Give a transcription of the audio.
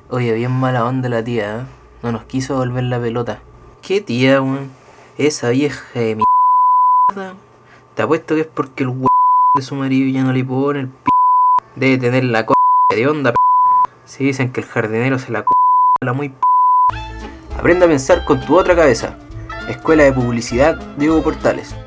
Oye, bien mala onda la tía, ¿eh? No nos quiso volver la pelota. ¿Qué tía, weón? Esa vieja de mierda. Te apuesto que es porque el weón de su marido ya no le pone el p. Debe tener la c de onda, p. Si dicen que el jardinero se la c la muy p. Aprende a pensar con tu otra cabeza. Escuela de Publicidad Diego Portales.